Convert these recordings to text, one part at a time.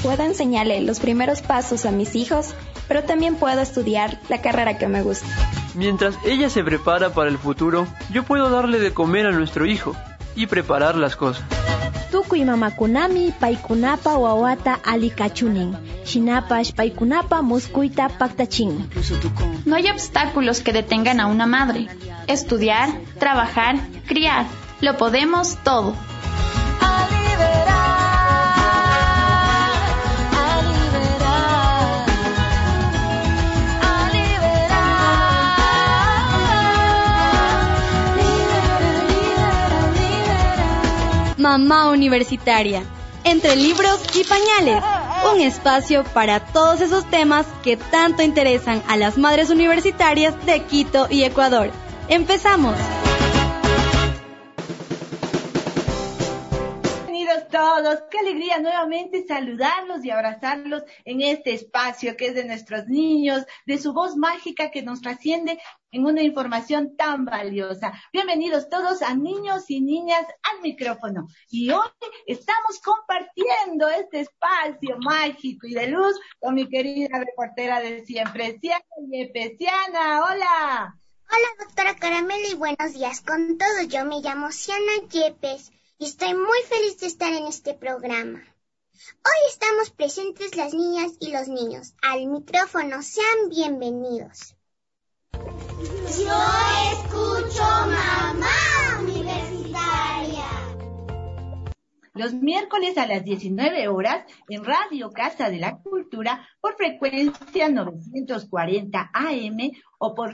puedo enseñarle los primeros pasos a mis hijos, pero también puedo estudiar la carrera que me gusta. Mientras ella se prepara para el futuro, yo puedo darle de comer a nuestro hijo y preparar las cosas. Tukuy mamakunami paykunapa wawata alikachunin. Shinapash paykunapa muskuyta paktachin. No hay obstáculos que detengan a una madre. Estudiar, trabajar, criar. Lo podemos todo. Mamá Universitaria, entre libros y pañales, un espacio para todos esos temas que tanto interesan a las madres universitarias de Quito y Ecuador. ¡Empezamos! Bienvenidos todos, qué alegría nuevamente saludarlos y abrazarlos en este espacio que es de nuestros niños, de su voz mágica que nos trasciende en una información tan valiosa. Bienvenidos todos a Niños y Niñas al Micrófono. Y hoy estamos compartiendo este espacio mágico y de luz con mi querida reportera de siempre, Ciana Yepes. Ciana, hola. Hola, doctora Caramelo, y buenos días con todos. Yo me llamo Ciana Yepes y estoy muy feliz de estar en este programa. Hoy estamos presentes las niñas y los niños. Al micrófono, sean bienvenidos. Yo escucho Mamá Universitaria. Los miércoles a las 19 horas en Radio Casa de la Cultura por frecuencia 940 AM o por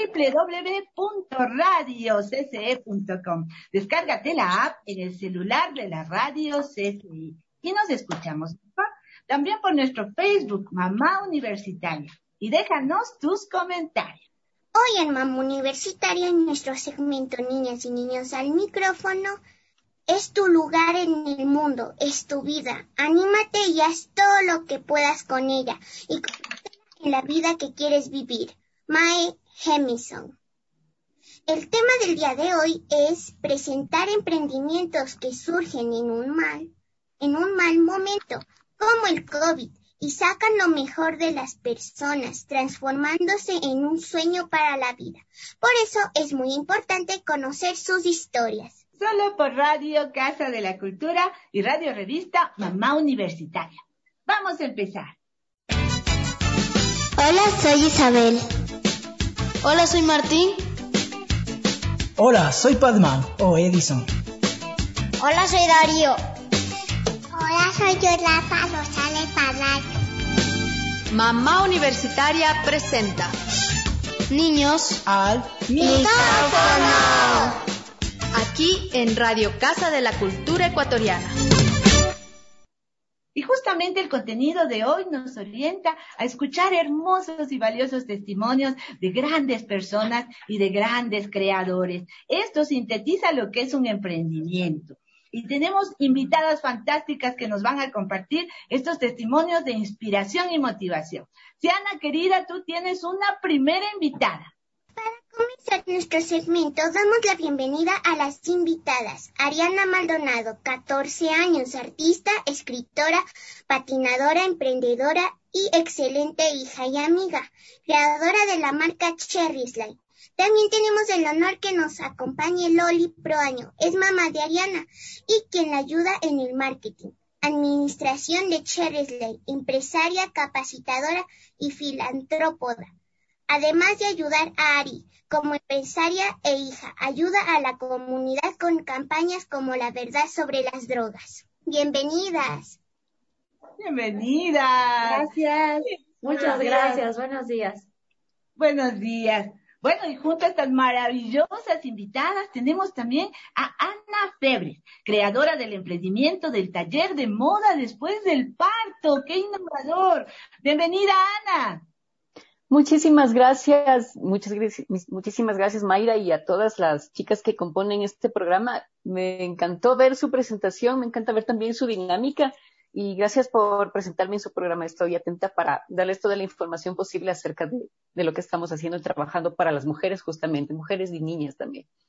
www.radiocce.com. Descárgate la app en el celular de la Radio CCI y nos escuchamos también por nuestro Facebook Mamá Universitaria y déjanos tus comentarios. Hoy en Mamá Universitaria, en nuestro segmento Niñas y Niños al Micrófono, es tu lugar en el mundo, es tu vida. Anímate y haz todo lo que puedas con ella y conviértela en la vida que quieres vivir. Mae Hemingson. El tema del día de hoy es presentar emprendimientos que surgen en un mal momento, como el COVID, y sacan lo mejor de las personas, transformándose en un sueño para la vida. Por eso es muy importante conocer sus historias. Solo por Radio Casa de la Cultura y Radio Revista Mamá Universitaria. Vamos a empezar. Hola, soy Isabel. Hola, soy Martín. Hola, soy Padma o Edison. Hola, soy Darío. Hola, soy Yolanda Rosales Parral. Mamá Universitaria presenta Niños al Micrófono. Aquí en Radio Casa de la Cultura Ecuatoriana. Y justamente el contenido de hoy nos orienta a escuchar hermosos y valiosos testimonios de grandes personas y de grandes creadores. Esto sintetiza lo que es un emprendimiento. Y tenemos invitadas fantásticas que nos van a compartir estos testimonios de inspiración y motivación. Ciana, querida, tú tienes una primera invitada. Para comenzar nuestro segmento, damos la bienvenida a las invitadas. Ariana Maldonado, 14 años, artista, escritora, patinadora, emprendedora y excelente hija y amiga, creadora de la marca Cherry Slide. También tenemos el honor que nos acompañe Loli Proaño, es mamá de Ariana y quien la ayuda en el marketing, administración de Cherry Slide, empresaria, capacitadora y filantrópoda. Además de ayudar a Ari como empresaria e hija, ayuda a la comunidad con campañas como La Verdad sobre las Drogas. Bienvenidas. Bienvenidas. Gracias. Muchas gracias. Buenos días. Buenos días. Bueno, y junto a estas maravillosas invitadas tenemos también a Ana Febres, creadora del emprendimiento del taller de moda después del parto. ¡Qué innovador! Bienvenida, Ana. Muchísimas gracias, muchísimas gracias Mayra y a todas las chicas que componen este programa. Me encantó ver su presentación, me encanta ver también su dinámica y gracias por presentarme en su programa. Estoy atenta para darles toda la información posible acerca de lo que estamos haciendo y trabajando para las mujeres justamente, mujeres y niñas también.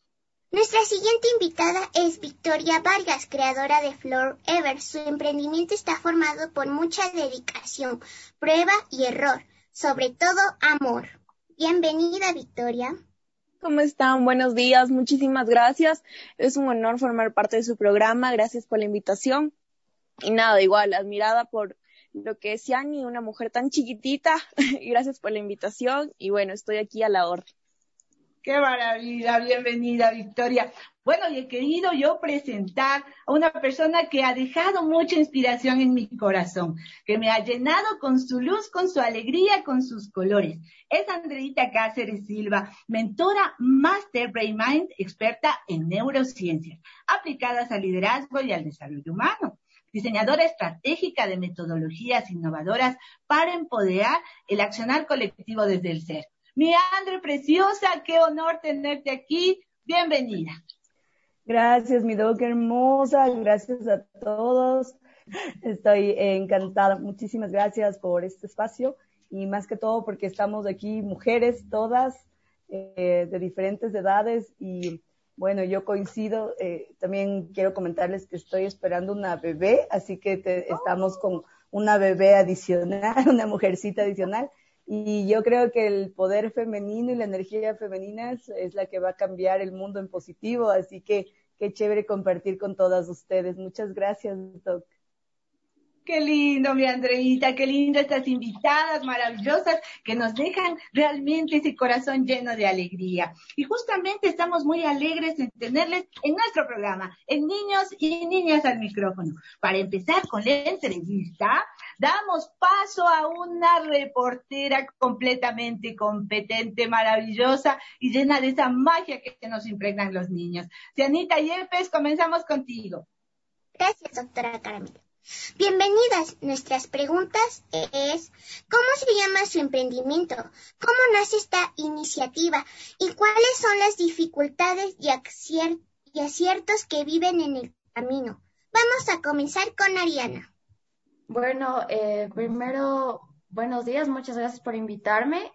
Nuestra siguiente invitada es Victoria Vargas, creadora de Floor Ever. Su emprendimiento está formado por mucha dedicación, prueba y error, sobre todo amor. Bienvenida, Victoria. ¿Cómo están? Buenos días, muchísimas gracias. Es un honor formar parte de su programa, gracias por la invitación. Y nada, igual, admirada por lo que es Yani, una mujer tan chiquitita, y gracias por la invitación. Y bueno, estoy aquí a la orden. ¡Qué maravilla! Bienvenida, Victoria. Bueno, y he querido yo presentar a una persona que ha dejado mucha inspiración en mi corazón, que me ha llenado con su luz, con su alegría, con sus colores. Es Andreita Cáceres Silva, mentora Master Brain Mind, experta en neurociencias, aplicadas al liderazgo y al desarrollo humano. Diseñadora estratégica de metodologías innovadoras para empoderar el accionar colectivo desde el ser. Mi Andre preciosa, qué honor tenerte aquí. Bienvenida. Gracias, mi Doc hermosa. Gracias a todos. Estoy encantada. Muchísimas gracias por este espacio y más que todo porque estamos aquí mujeres todas de diferentes edades y bueno, yo coincido. También quiero comentarles que estoy esperando una bebé, así que estamos con una bebé adicional, una mujercita adicional. Y yo creo que el poder femenino y la energía femenina es la que va a cambiar el mundo en positivo, así que qué chévere compartir con todas ustedes. Muchas gracias, Doc. Qué lindo, mi Andreita, qué lindo estas invitadas maravillosas que nos dejan realmente ese corazón lleno de alegría. Y justamente estamos muy alegres en tenerles en nuestro programa, en Niños y Niñas al Micrófono. Para empezar con la entrevista, damos paso a una reportera completamente competente, maravillosa y llena de esa magia que nos impregnan los niños. Cianita Yepes, comenzamos contigo. Gracias, doctora Caramelo. Bienvenidas. Nuestras preguntas es, ¿cómo se llama su emprendimiento? ¿Cómo nace esta iniciativa? ¿Y cuáles son las dificultades y aciertos que viven en el camino? Vamos a comenzar con Ariana. Bueno, primero, buenos días, muchas gracias por invitarme.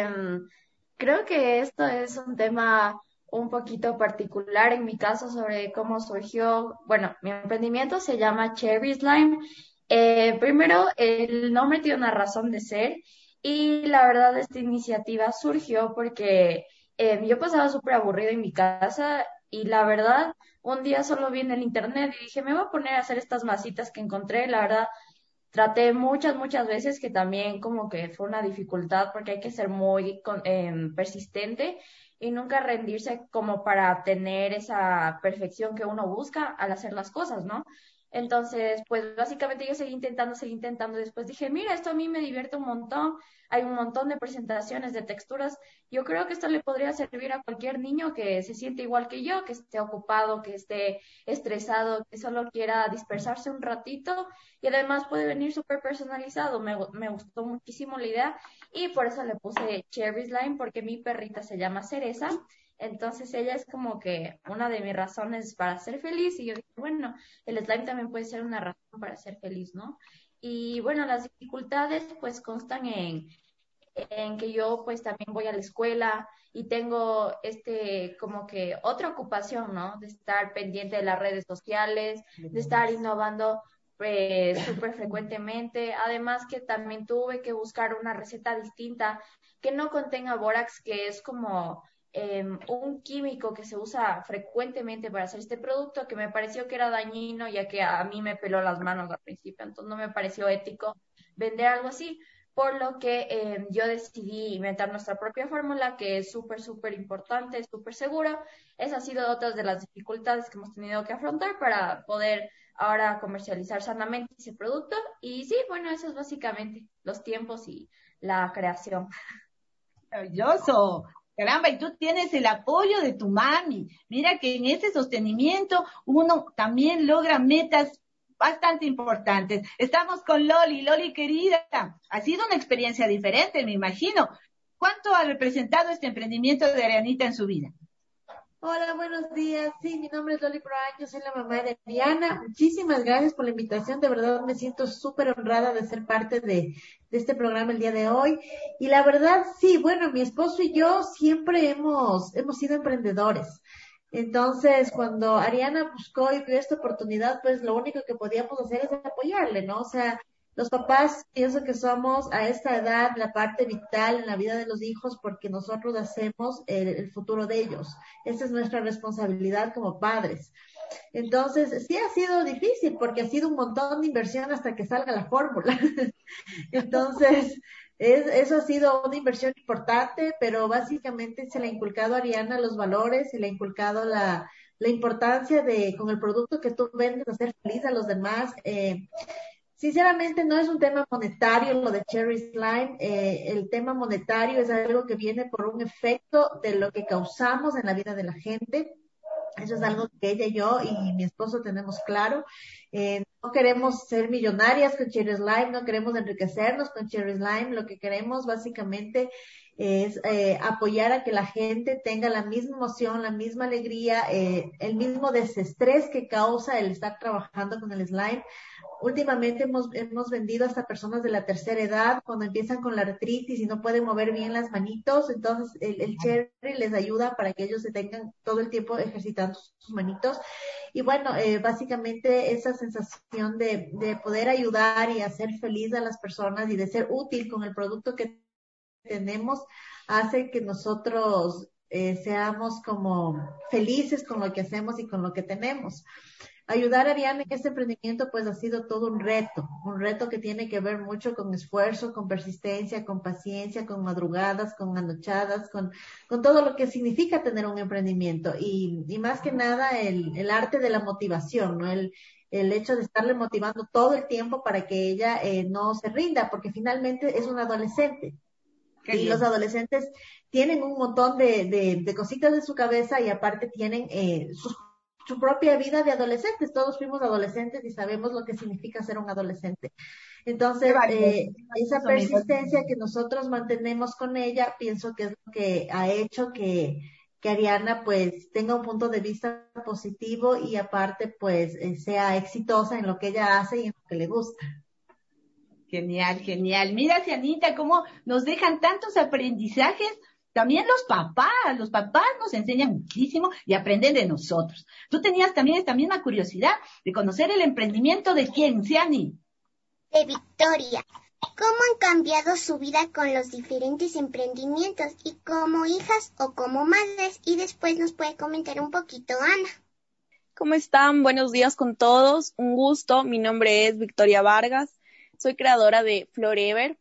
Creo que esto es un tema un poquito particular en mi caso sobre cómo surgió. Bueno, mi emprendimiento se llama Cherry Slime. Primero, el nombre tiene una razón de ser y la verdad esta iniciativa surgió porque yo pasaba súper aburrida en mi casa y la verdad un día solo vi en el internet y dije, me voy a poner a hacer estas masitas que encontré. La verdad traté muchas veces, que también como que fue una dificultad porque hay que ser muy persistente y nunca rendirse como para tener esa perfección que uno busca al hacer las cosas, ¿no? Entonces, pues básicamente yo seguí intentando. Después dije, mira, esto a mí me divierte un montón. Hay un montón de presentaciones, de texturas. Yo creo que esto le podría servir a cualquier niño que se siente igual que yo, que esté ocupado, que esté estresado, que solo quiera dispersarse un ratito. Y además puede venir súper personalizado. Me gustó muchísimo la idea y por eso le puse Cherry Slime, porque mi perrita se llama Cereza. Entonces ella es como que una de mis razones para ser feliz y yo dije, bueno, el slime también puede ser una razón para ser feliz, ¿no? Y bueno, las dificultades pues constan en que yo pues también voy a la escuela y tengo como que otra ocupación, ¿no? De estar pendiente de las redes sociales, de estar innovando súper frecuentemente. Además que también tuve que buscar una receta distinta que no contenga bórax, que es como un químico que se usa frecuentemente para hacer este producto, que me pareció que era dañino, ya que a mí me peló las manos al principio, entonces no me pareció ético vender algo así, por lo que yo decidí inventar nuestra propia fórmula, que es súper importante, súper segura. Esa ha sido otra de las dificultades que hemos tenido que afrontar para poder ahora comercializar sanamente ese producto. Y sí, bueno, eso es básicamente los tiempos y la creación. Maravilloso. Caramba, y tú tienes el apoyo de tu mami. Mira que en ese sostenimiento uno también logra metas bastante importantes. Estamos con Loli. Loli, querida, ha sido una experiencia diferente, me imagino. ¿Cuánto ha representado este emprendimiento de Arianita en su vida? Hola, buenos días. Sí, mi nombre es Loli Proaño, yo soy la mamá de Ariana. Muchísimas gracias por la invitación. De verdad me siento súper honrada de ser parte de este programa el día de hoy. Y la verdad, sí, bueno, mi esposo y yo siempre hemos sido emprendedores. Entonces, cuando Ariana buscó y vio esta oportunidad, pues lo único que podíamos hacer es apoyarle, ¿no? O sea, los papás pienso que somos a esta edad la parte vital en la vida de los hijos porque nosotros hacemos el futuro de ellos. Esa es nuestra responsabilidad como padres. Entonces, sí ha sido difícil porque ha sido un montón de inversión hasta que salga la fórmula. Entonces, eso ha sido una inversión importante, pero básicamente se le ha inculcado a Ariana los valores, se le ha inculcado la importancia de, con el producto que tú vendes, hacer feliz a los demás. Sinceramente no es un tema monetario lo de Cherry Slime. El tema monetario es algo que viene por un efecto de lo que causamos en la vida de la gente. Eso es algo que ella y yo y mi esposo tenemos claro. No queremos ser millonarias con Cherry Slime, no queremos enriquecernos con Cherry Slime. Lo que queremos básicamente es apoyar a que la gente tenga la misma emoción, la misma alegría, el mismo desestrés que causa el estar trabajando con el slime. Últimamente hemos vendido hasta personas de la tercera edad cuando empiezan con la artritis y no pueden mover bien las manitos, entonces el cherry les ayuda para que ellos se tengan todo el tiempo ejercitando sus manitos. Y bueno, básicamente esa sensación de poder ayudar y hacer feliz a las personas y de ser útil con el producto que tenemos hace que nosotros seamos como felices con lo que hacemos y con lo que tenemos. Ayudar a Ariana en este emprendimiento pues ha sido todo un reto que tiene que ver mucho con esfuerzo, con persistencia, con paciencia, con madrugadas, con anochadas, con todo lo que significa tener un emprendimiento y más que nada el arte de la motivación, ¿no? El hecho de estarle motivando todo el tiempo para que ella no se rinda, porque finalmente es una adolescente. Y los adolescentes tienen un montón de cositas en su cabeza y aparte tienen su propia vida de adolescentes. Todos fuimos adolescentes y sabemos lo que significa ser un adolescente. Entonces, esa persistencia que nosotros mantenemos con ella, pienso que es lo que ha hecho que Ariana pues tenga un punto de vista positivo y aparte pues sea exitosa en lo que ella hace y en lo que le gusta. Genial, genial. Mira, Cianita, cómo nos dejan tantos aprendizajes. También los papás nos enseñan muchísimo y aprenden de nosotros. Tú tenías también esta misma curiosidad de conocer el emprendimiento de quién, Ciani. De Victoria. ¿Cómo han cambiado su vida con los diferentes emprendimientos y como hijas o como madres? Y después nos puede comentar un poquito, Ana. ¿Cómo están? Buenos días con todos. Un gusto. Mi nombre es Victoria Vargas. Soy creadora de Florever.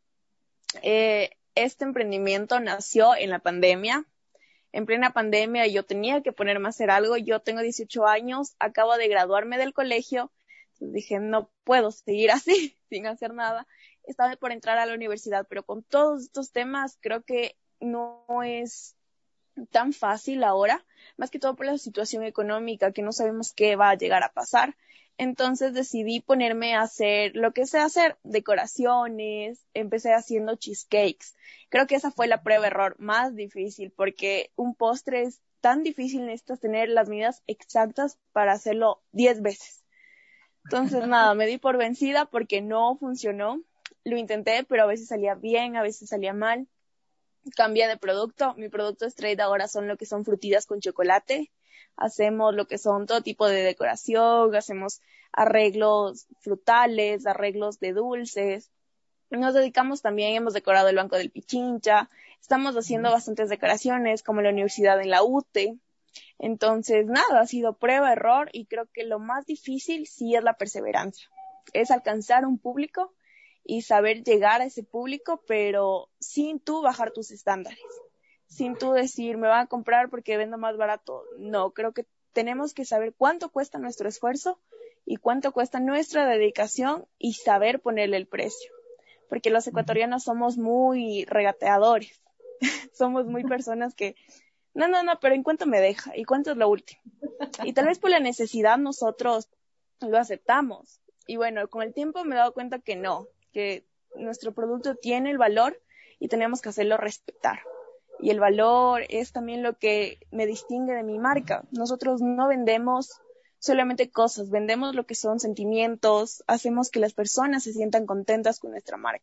Este emprendimiento nació en la pandemia. En plena pandemia yo tenía que ponerme a hacer algo. Yo tengo 18 años, acabo de graduarme del colegio. Entonces dije, no puedo seguir así, sin hacer nada. Estaba por entrar a la universidad, pero con todos estos temas creo que no es tan fácil ahora, más que todo por la situación económica, que no sabemos qué va a llegar a pasar. Entonces decidí ponerme a hacer lo que sé hacer, decoraciones, empecé haciendo cheesecakes. Creo que esa fue la prueba-error más difícil, porque un postre es tan difícil, necesitas tener las medidas exactas para hacerlo 10 veces. Entonces nada, me di por vencida porque no funcionó. Lo intenté, pero a veces salía bien, a veces salía mal. Cambié de producto. Mi producto estrella ahora son lo que son frutillas con chocolate. Hacemos lo que son todo tipo de decoración, hacemos arreglos frutales, arreglos de dulces. Nos dedicamos también, hemos decorado el Banco del Pichincha. Estamos haciendo bastantes decoraciones como la universidad en la UTE. Entonces, nada, ha sido prueba, error y creo que lo más difícil sí es la perseverancia. Es alcanzar un público y saber llegar a ese público, pero sin tú bajar tus estándares. Sin tú decir, me van a comprar porque vendo más barato. No, creo que tenemos que saber cuánto cuesta nuestro esfuerzo y cuánto cuesta nuestra dedicación y saber ponerle el precio. Porque los ecuatorianos somos muy regateadores. Somos muy personas que, no, pero ¿en cuánto me deja? ¿Y cuánto es lo último? Y tal vez por la necesidad nosotros lo aceptamos. Y bueno, con el tiempo me he dado cuenta que no, que nuestro producto tiene el valor y tenemos que hacerlo respetar. Y el valor es también lo que me distingue de mi marca. Nosotros no vendemos solamente cosas, vendemos lo que son sentimientos, hacemos que las personas se sientan contentas con nuestra marca.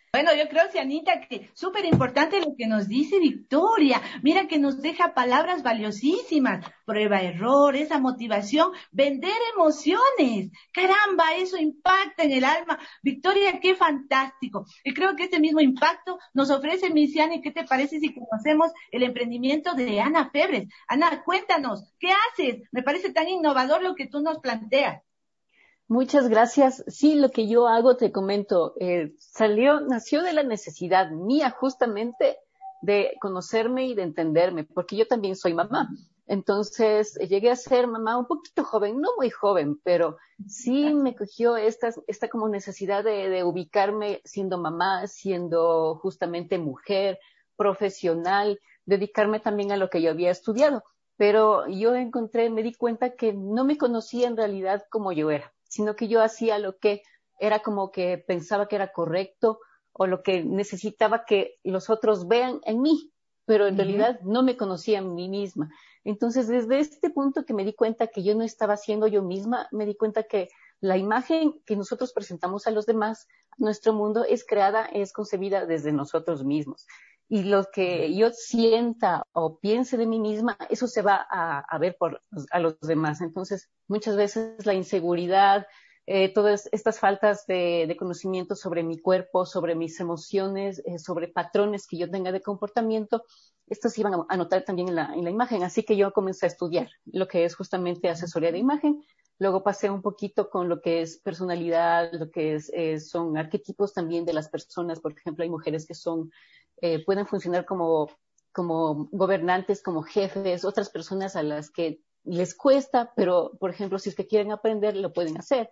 Bueno, yo creo, Cianita, que súper importante lo que nos dice Victoria. Mira que nos deja palabras valiosísimas. Prueba, error, esa motivación, vender emociones. Caramba, eso impacta en el alma. Victoria, qué fantástico. Y creo que ese mismo impacto nos ofrece Ciani. ¿Qué te parece si conocemos el emprendimiento de Ana Febres? Ana, cuéntanos, ¿qué haces? Me parece tan innovador lo que tú nos planteas. Muchas gracias. Sí, lo que yo hago, te comento, nació de la necesidad mía justamente de conocerme y de entenderme, porque yo también soy mamá. Entonces, llegué a ser mamá un poquito joven, no muy joven, pero sí me cogió esta como necesidad de ubicarme siendo mamá, siendo justamente mujer, profesional, dedicarme también a lo que yo había estudiado. Pero yo me di cuenta que no me conocía en realidad como yo era, sino que yo hacía lo que era como que pensaba que era correcto o lo que necesitaba que los otros vean en mí, pero en realidad no me conocía a mí misma. Entonces, desde este punto que me di cuenta que yo no estaba siendo yo misma, me di cuenta que la imagen que nosotros presentamos a los demás, nuestro mundo, es concebida desde nosotros mismos. Y lo que yo sienta o piense de mí misma, eso se va a ver a los demás. Entonces, muchas veces la inseguridad, todas estas faltas de conocimiento sobre mi cuerpo, sobre mis emociones, sobre patrones que yo tenga de comportamiento, estos se iban a notar también en la imagen. Así que yo comencé a estudiar lo que es justamente asesoría de imagen. Luego pasé un poquito con lo que es personalidad, lo que son arquetipos también de las personas. Por ejemplo, hay mujeres que pueden funcionar como gobernantes, como jefes, otras personas a las que les cuesta, pero, por ejemplo, si es que quieren aprender, lo pueden hacer.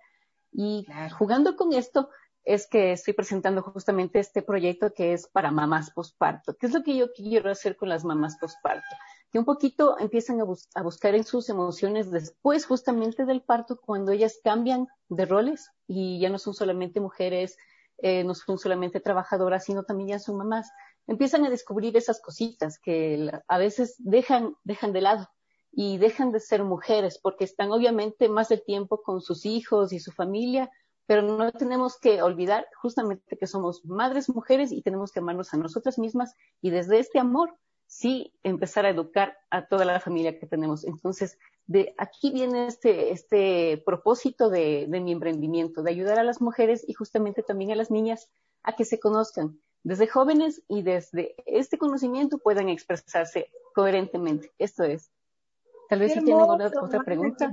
Y jugando con esto es que estoy presentando justamente este proyecto que es para mamás posparto. ¿Qué es lo que yo quiero hacer con las mamás posparto? Que un poquito empiezan a buscar en sus emociones después justamente del parto, cuando ellas cambian de roles y ya no son solamente mujeres, no son solamente trabajadoras, sino también ya son mamás. Empiezan a descubrir esas cositas que a veces dejan de lado y dejan de ser mujeres porque están obviamente más del tiempo con sus hijos y su familia, pero no tenemos que olvidar justamente que somos madres, mujeres y tenemos que amarnos a nosotras mismas y desde este amor sí empezar a educar a toda la familia que tenemos. Entonces, de aquí viene este propósito de mi emprendimiento, de ayudar a las mujeres y justamente también a las niñas a que se conozcan desde jóvenes y desde este conocimiento puedan expresarse coherentemente. Esto es. Tal vez si tienen otra pregunta.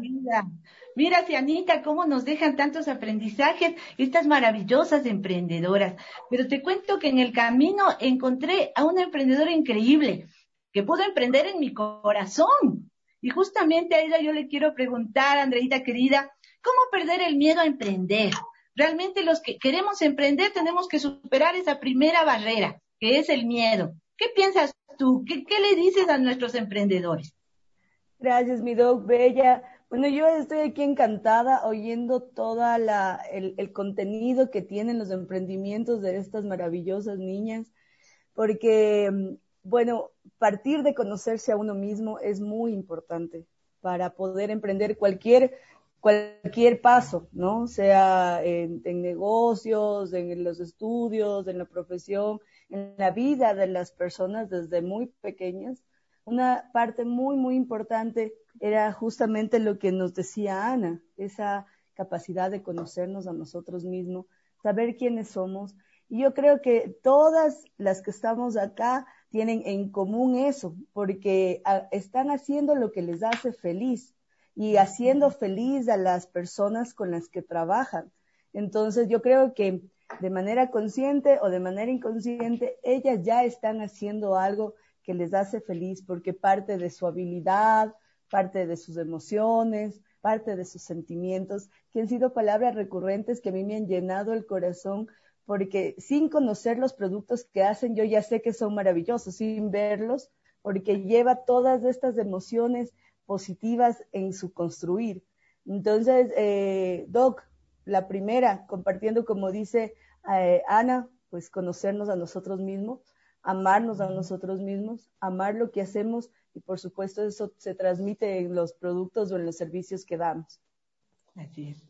Mira, Cianita, cómo nos dejan tantos aprendizajes estas maravillosas emprendedoras. Pero te cuento que en el camino encontré a una emprendedora increíble que pudo emprender en mi corazón. Y justamente a ella yo le quiero preguntar, Andreita querida, ¿cómo perder el miedo a emprender? Realmente los que queremos emprender tenemos que superar esa primera barrera, que es el miedo. ¿Qué piensas tú? ¿Qué le dices a nuestros emprendedores? Gracias, mi doc, bella. Bueno, yo estoy aquí encantada oyendo toda el contenido que tienen los emprendimientos de estas maravillosas niñas, porque, bueno, partir de conocerse a uno mismo es muy importante para poder emprender cualquier paso, ¿no? Sea en negocios, en los estudios, en la profesión, en la vida de las personas desde muy pequeñas. Una parte muy, muy importante era justamente lo que nos decía Ana, esa capacidad de conocernos a nosotros mismos, saber quiénes somos. Y yo creo que todas las que estamos acá tienen en común eso, porque están haciendo lo que les hace feliz y haciendo feliz a las personas con las que trabajan. Entonces yo creo que de manera consciente o de manera inconsciente, ellas ya están haciendo algo que les hace feliz porque parte de su habilidad, parte de sus emociones, parte de sus sentimientos, que han sido palabras recurrentes que a mí me han llenado el corazón, porque sin conocer los productos que hacen, yo ya sé que son maravillosos, sin verlos, porque lleva todas estas emociones positivas en su construir. Entonces, Doc, la primera, compartiendo como dice Ana, pues conocernos a nosotros mismos, amarnos a nosotros mismos, amar lo que hacemos y por supuesto eso se transmite en los productos o en los servicios que damos. Así es.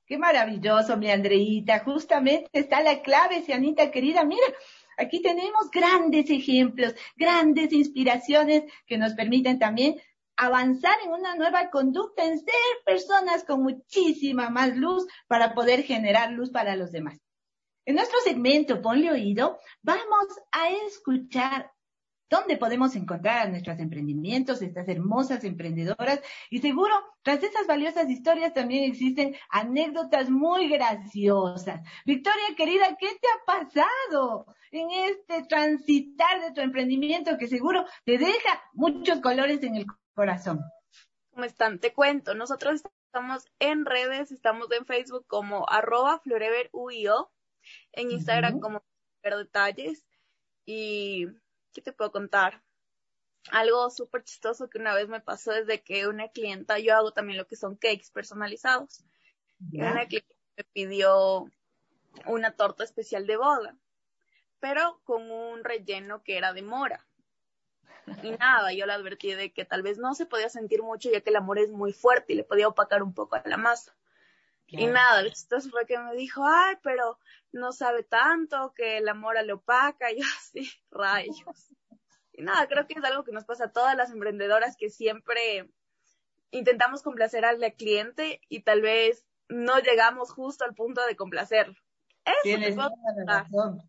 Qué maravilloso, mi Andreita. Justamente está la clave, Cianita querida. Mira, aquí tenemos grandes ejemplos, grandes inspiraciones que nos permiten también avanzar en una nueva conducta, en ser personas con muchísima más luz para poder generar luz para los demás. En nuestro segmento Ponle Oído, vamos a escuchar dónde podemos encontrar a nuestros emprendimientos, estas hermosas emprendedoras, y seguro, tras esas valiosas historias también existen anécdotas muy graciosas. Victoria, querida, ¿qué te ha pasado en este transitar de tu emprendimiento que seguro te deja muchos colores en el corazón? ¿Cómo están? Te cuento, nosotros estamos en redes, estamos en Facebook como @foreveruio, en Instagram como detalles, y ¿qué te puedo contar? Algo súper chistoso que una vez me pasó es de que una clienta, yo hago también lo que son cakes personalizados, y una clienta me pidió una torta especial de boda, pero con un relleno que era de mora. Y nada, yo le advertí de que tal vez no se podía sentir mucho ya que la mora es muy fuerte y le podía opacar un poco a la masa. Y nada, lo chistoso fue que me dijo, ay, pero no sabe tanto, que la mora le opaca, y yo así, rayos. Y nada, creo que es algo que nos pasa a todas las emprendedoras, que siempre intentamos complacer al cliente y tal vez no llegamos justo al punto de complacerlo. Eso tienes toda la razón.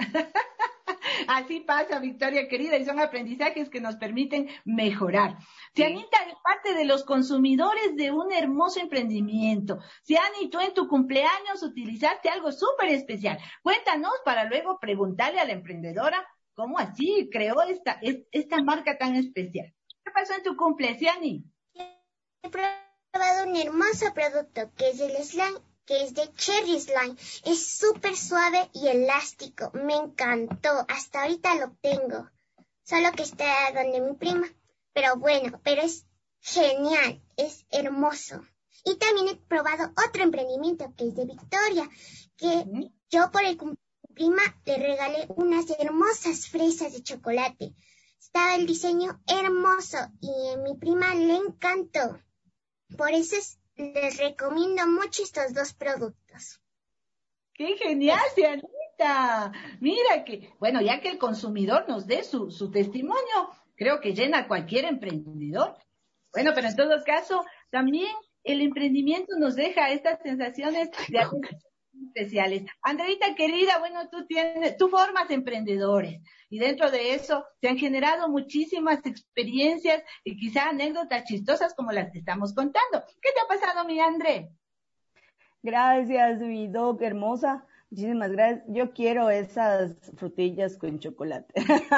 Así pasa, Victoria querida, y son aprendizajes que nos permiten mejorar. Cianita es parte de los consumidores de un hermoso emprendimiento. Ciani, tú en tu cumpleaños utilizaste algo súper especial. Cuéntanos para luego preguntarle a la emprendedora cómo así creó esta marca tan especial. ¿Qué pasó en tu cumple, Ciani? He probado un hermoso producto que es el slime, que es de Cherry Slime. Es súper suave y elástico. Me encantó. Hasta ahorita lo tengo. Solo que está donde mi prima. Pero bueno, pero es genial. Es hermoso. Y también he probado otro emprendimiento que es de Victoria, que yo por el cumpleaños de mi prima le regalé unas hermosas fresas de chocolate. Estaba el diseño hermoso y a mi prima le encantó. Por eso les recomiendo mucho estos dos productos. ¡Qué genial, Cianita! Mira que, bueno, ya que el consumidor nos dé su testimonio, creo que llena a cualquier emprendedor. Bueno, pero en todo caso, también el emprendimiento nos deja estas sensaciones de especiales. Andreita querida, bueno, tú formas emprendedores y dentro de eso se han generado muchísimas experiencias y quizá anécdotas chistosas como las que estamos contando. ¿Qué te ha pasado, mi André? Gracias, mi Doc, hermosa. Muchísimas gracias. Yo quiero esas frutillas con chocolate.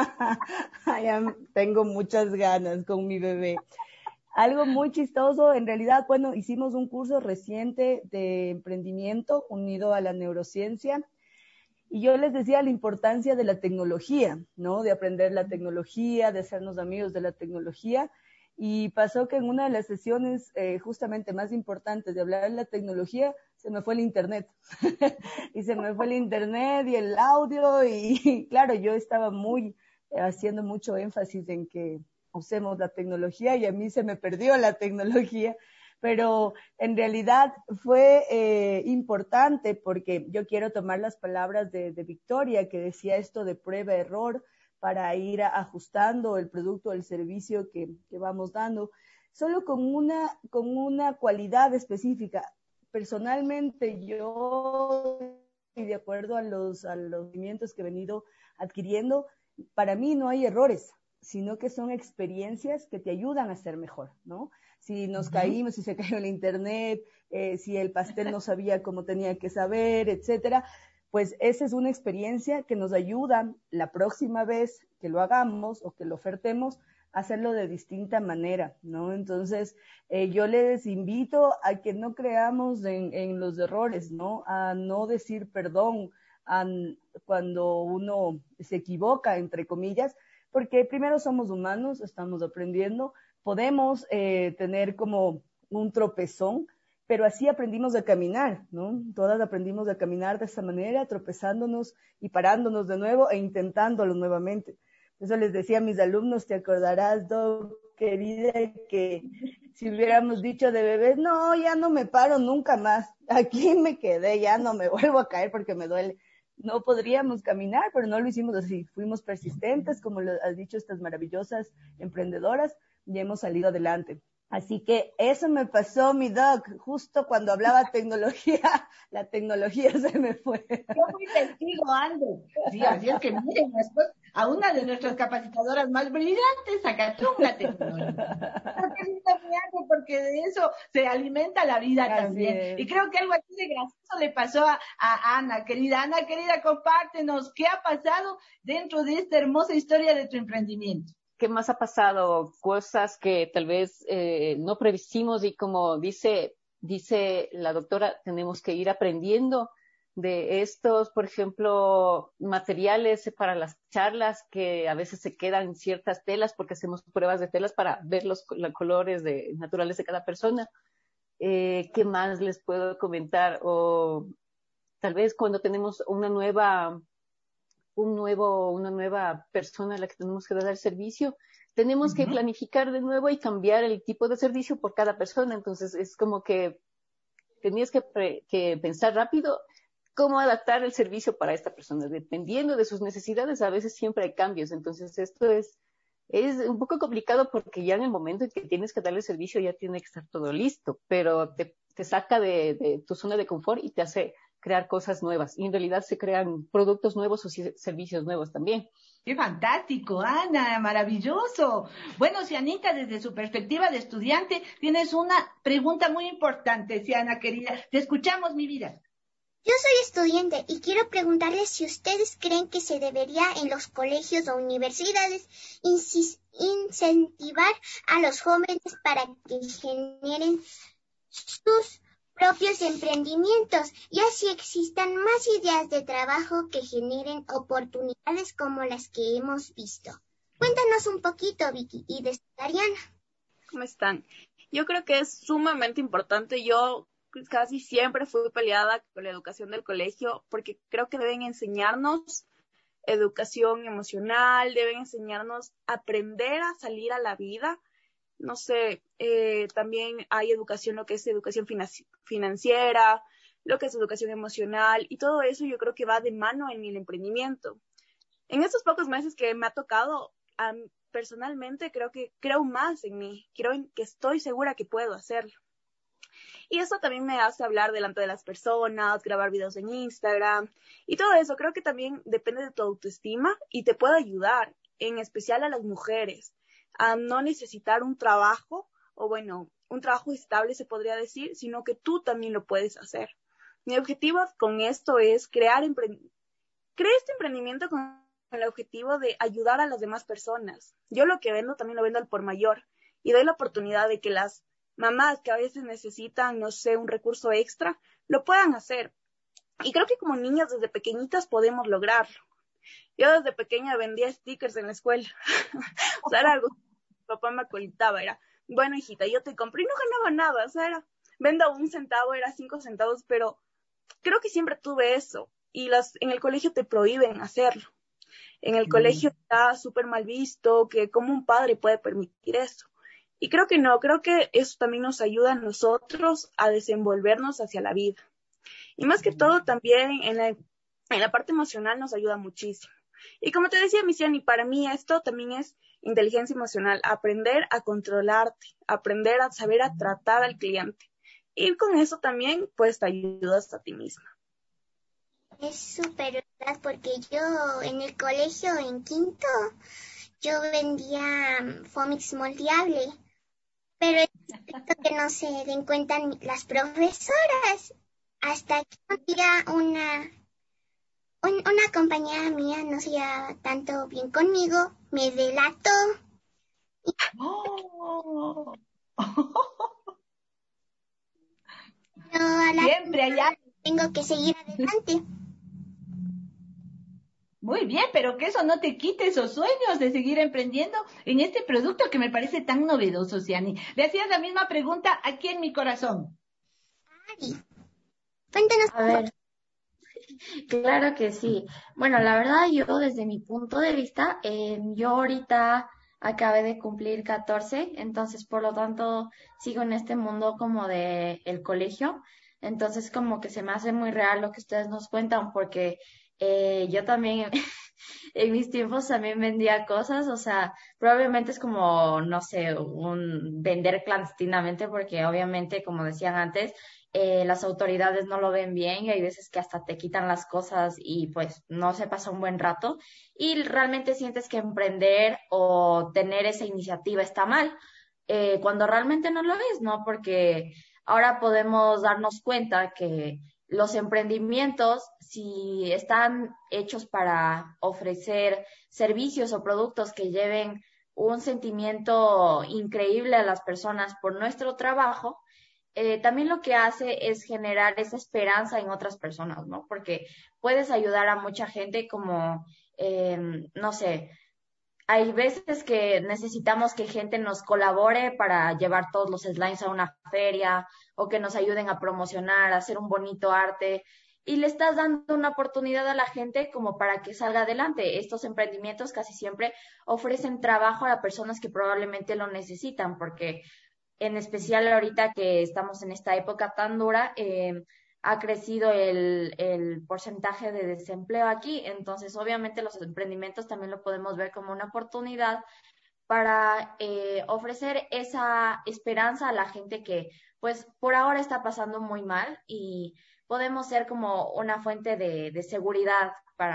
Ya tengo muchas ganas con mi bebé. Algo muy chistoso, en realidad, bueno, hicimos un curso reciente de emprendimiento unido a la neurociencia y yo les decía la importancia de la tecnología, ¿no? De aprender la tecnología, de hacernos amigos de la tecnología, y pasó que en una de las sesiones justamente más importantes de hablar de la tecnología se me fue el internet y se me fue el internet y el audio y claro, yo estaba haciendo mucho énfasis en que usemos la tecnología y a mí se me perdió la tecnología, pero en realidad fue importante porque yo quiero tomar las palabras de Victoria que decía esto de prueba-error para ir ajustando el producto o el servicio que vamos dando, solo con una cualidad específica. Personalmente yo, y de acuerdo a los movimientos que he venido adquiriendo, para mí no hay errores, sino que son experiencias que te ayudan a ser mejor, ¿no? Si nos caímos, si se cayó el internet, si el pastel no sabía cómo tenía que saber, etcétera, pues esa es una experiencia que nos ayuda la próxima vez que lo hagamos o que lo ofertemos a hacerlo de distinta manera, ¿no? Entonces, yo les invito a que no creamos en los errores, ¿no? A no decir perdón cuando uno se equivoca, entre comillas, porque primero somos humanos, estamos aprendiendo, podemos tener como un tropezón, pero así aprendimos a caminar, ¿no? Todas aprendimos a caminar de esa manera, tropezándonos y parándonos de nuevo e intentándolo nuevamente. Eso les decía a mis alumnos, te acordarás, Doc, querida, que si hubiéramos dicho de bebés, no, ya no me paro nunca más, aquí me quedé, ya no me vuelvo a caer porque me duele. No podríamos caminar, pero no lo hicimos así. Fuimos persistentes, como lo has dicho estas maravillosas emprendedoras, y hemos salido adelante. Así que eso me pasó, mi Doc, justo cuando hablaba tecnología, la tecnología se me fue. Yo fui testigo, Ando. Sí, así es que miren, después a una de nuestras capacitadoras más brillantes, a la tecnología. Qué lindo, mi Ando, porque de eso se alimenta la vida Así también. es. Y creo que algo así de gracioso le pasó a Ana, querida. Ana, querida, compártenos qué ha pasado dentro de esta hermosa historia de tu emprendimiento. ¿Qué más ha pasado? Cosas que tal vez no previsimos y como dice la doctora, tenemos que ir aprendiendo de estos, por ejemplo, materiales para las charlas que a veces se quedan en ciertas telas porque hacemos pruebas de telas para ver los colores naturales de cada persona. ¿Qué más les puedo comentar? O tal vez cuando tenemos una nueva persona a la que tenemos que dar el servicio, tenemos que planificar de nuevo y cambiar el tipo de servicio por cada persona. Entonces es como que tenías que pensar rápido cómo adaptar el servicio para esta persona. Dependiendo de sus necesidades, a veces siempre hay cambios. Entonces esto es un poco complicado porque ya en el momento en que tienes que darle el servicio ya tiene que estar todo listo, pero te saca de tu zona de confort y te hace crear cosas nuevas. Y en realidad se crean productos nuevos o servicios nuevos también. ¡Qué fantástico, Ana! ¡Maravilloso! Bueno, Cianita, desde su perspectiva de estudiante, tienes una pregunta muy importante, Ciana, querida. Te escuchamos, mi vida. Yo soy estudiante y quiero preguntarles si ustedes creen que se debería en los colegios o universidades incentivar a los jóvenes para que generen sus propios emprendimientos y así existan más ideas de trabajo que generen oportunidades como las que hemos visto. Cuéntanos un poquito, Vicky, y de Ariana. ¿Cómo están? Yo creo que es sumamente importante. Yo casi siempre fui peleada con la educación del colegio porque creo que deben enseñarnos educación emocional, deben enseñarnos a aprender a salir a la vida. No sé, también hay educación, lo que es educación financiera, lo que es educación emocional, y todo eso yo creo que va de mano en el emprendimiento. En estos pocos meses que me ha tocado, personalmente creo más en mí, que estoy segura que puedo hacerlo. Y eso también me hace hablar delante de las personas, grabar videos en Instagram, y todo eso creo que también depende de tu autoestima y te puede ayudar, en especial a las mujeres, a no necesitar un trabajo, o bueno, un trabajo estable se podría decir, sino que tú también lo puedes hacer. Mi objetivo con esto es crear este emprendimiento con el objetivo de ayudar a las demás personas. Yo lo que vendo también lo vendo al por mayor y doy la oportunidad de que las mamás que a veces necesitan, no sé, un recurso extra, lo puedan hacer. Y creo que como niñas desde pequeñitas podemos lograrlo. Yo desde pequeña vendía stickers en la escuela. O sea, era algo que mi papá me acolitaba, era, bueno, hijita, yo te compré y no ganaba nada, o sea, era, vendo 1 centavo, era 5 centavos, pero creo que siempre tuve eso. Y en el colegio te prohíben hacerlo. En el colegio está súper mal visto, que como un padre puede permitir eso. Y creo que no, creo que eso también nos ayuda a nosotros a desenvolvernos hacia la vida. Y más que todo también en la parte emocional nos ayuda muchísimo. Y como te decía, Misiani, para mí esto también es inteligencia emocional, aprender a controlarte, aprender a saber a tratar al cliente. Y con eso también, pues, te ayudas a ti misma. Es súper verdad, porque yo en el colegio, en quinto, yo vendía Fomix moldeable, pero es que no se den cuenta las profesoras. Hasta que un día una compañera mía no se llevaba tanto bien conmigo, me delató. ¡Oh! Siempre allá tengo que seguir adelante. Muy bien, pero que eso no te quite esos sueños de seguir emprendiendo en este producto que me parece tan novedoso, Ciani. Le hacías la misma pregunta aquí en mi corazón. Ari, cuéntanos. A ver, Claro que sí. Bueno, la verdad yo desde mi punto de vista, yo ahorita acabé de cumplir 14, entonces por lo tanto sigo en este mundo como de el colegio, entonces como que se me hace muy real lo que ustedes nos cuentan porque yo también en mis tiempos también vendía cosas, o sea, probablemente es como, no sé, un vender clandestinamente porque obviamente, como decían antes, las autoridades no lo ven bien y hay veces que hasta te quitan las cosas y pues no se pasa un buen rato y realmente sientes que emprender o tener esa iniciativa está mal, cuando realmente no lo es, ¿no? Porque ahora podemos darnos cuenta que los emprendimientos, si están hechos para ofrecer servicios o productos que lleven un sentimiento increíble a las personas por nuestro trabajo, también lo que hace es generar esa esperanza en otras personas, ¿no? Porque puedes ayudar a mucha gente como, no sé, hay veces que necesitamos que gente nos colabore para llevar todos los slides a una feria o que nos ayuden a promocionar, a hacer un bonito arte y le estás dando una oportunidad a la gente como para que salga adelante. Estos emprendimientos casi siempre ofrecen trabajo a las personas que probablemente lo necesitan porque en especial ahorita que estamos en esta época tan dura, ha crecido el porcentaje de desempleo aquí, entonces obviamente los emprendimientos también lo podemos ver como una oportunidad para ofrecer esa esperanza a la gente que pues por ahora está pasando muy mal y podemos ser como una fuente de seguridad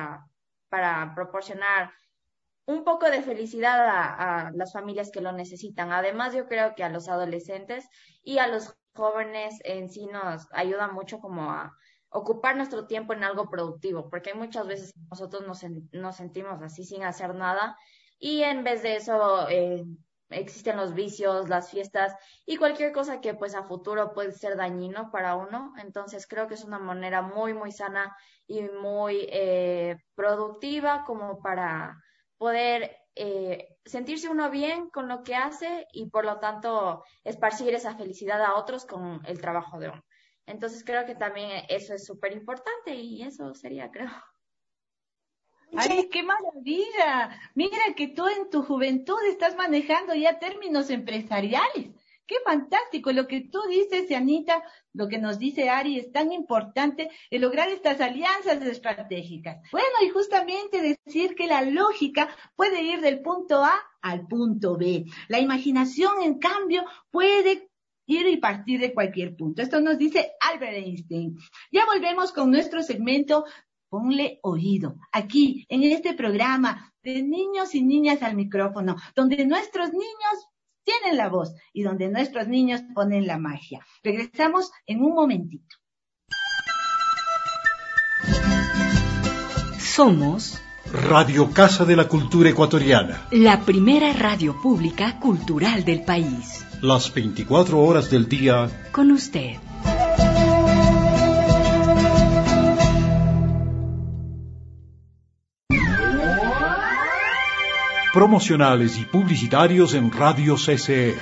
para proporcionar un poco de felicidad a las familias que lo necesitan. Además, yo creo que a los adolescentes y a los jóvenes en sí nos ayuda mucho como a ocupar nuestro tiempo en algo productivo, porque hay muchas veces que nosotros nos sentimos así sin hacer nada y en vez de eso existen los vicios, las fiestas y cualquier cosa que pues a futuro puede ser dañino para uno. Entonces creo que es una manera muy, muy sana y muy productiva como para poder sentirse uno bien con lo que hace y por lo tanto esparcir esa felicidad a otros con el trabajo de uno. Entonces creo que también eso es súper importante y eso sería, creo. ¡Ay, qué maravilla! Mira que tú en tu juventud estás manejando ya términos empresariales. ¡Qué fantástico! Lo que tú dices, Anita, lo que nos dice Ari, es tan importante el lograr estas alianzas estratégicas. Bueno, y justamente decir que la lógica puede ir del punto A al punto B. La imaginación, en cambio, puede ir y partir de cualquier punto. Esto nos dice Albert Einstein. Ya volvemos con nuestro segmento Ponle Oído, aquí en este programa de Niños y Niñas al Micrófono, donde nuestros niños tienen la voz y donde nuestros niños ponen la magia. Regresamos en un momentito. Somos Radio Casa de la Cultura Ecuatoriana, la primera radio pública cultural del país. Las 24 horas del día con usted. Promocionales y publicitarios en Radio CCE.